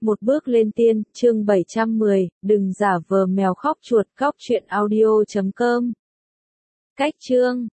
Một bước lên tiên, chương 710, đừng giả vờ mèo khóc chuột. Góc truyện audio.com. Cách chương